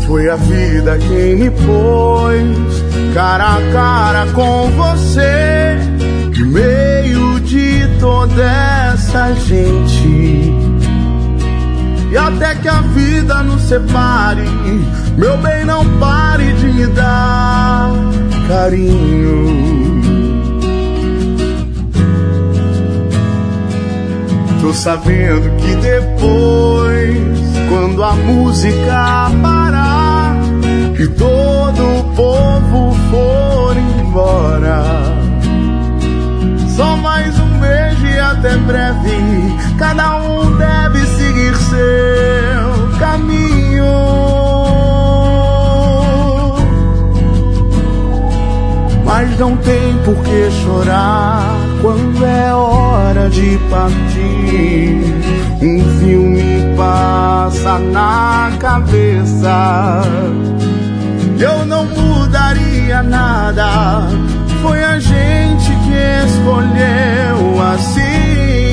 Foi a vida quem me pôs cara a cara com você, no meio de toda essa gente. E até que a vida nos separe, meu bem, não pare de me dar carinho. Tô sabendo que depois, quando a música parar e todo o povo for embora, só mais um beijo e até breve, cada um deve seguir seu caminho. Mas não tem por que chorar quando é hora de partir. Um filme passa na cabeça, eu não mudaria nada. Foi a gente que escolheu assim.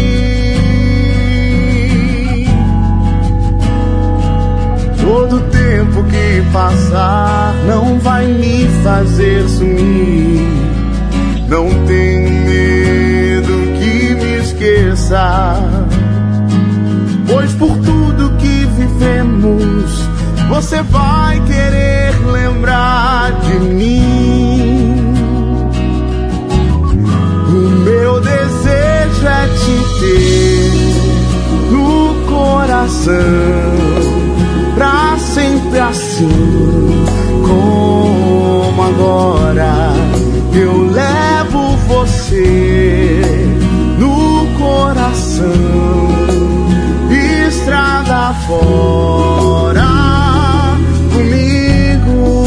Todo tempo que passar não vai me fazer sumir. Não tenho medo que me esqueça, pois por tudo que vivemos você vai querer lembrar de mim. O meu desejo é te ter no coração, pra sempre assim como agora. Eu levo você no coração, estrada fora comigo.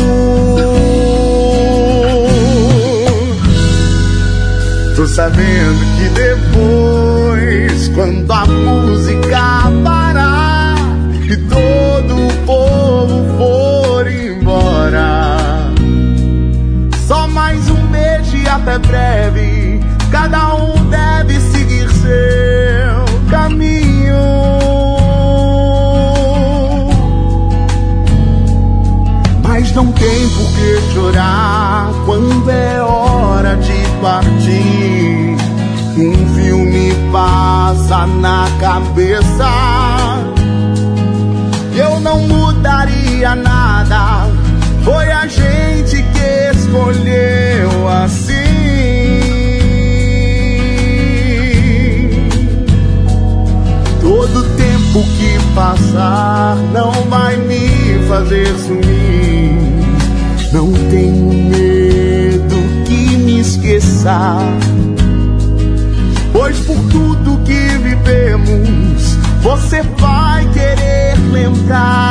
Tô sabendo que depois, quando a música parar e todo o povo for embora, só mais um beijo e até breve, cada um deve seguir seu caminho. Mas não tem por que chorar quando é hora de partir. Um filme passa na cabeça, eu não mudaria nada. Foi a gente que escolheu assim. Todo tempo que passar não vai me fazer sumir. Não tenho medo que me esqueça, pois por tudo que vivemos você vai querer lembrar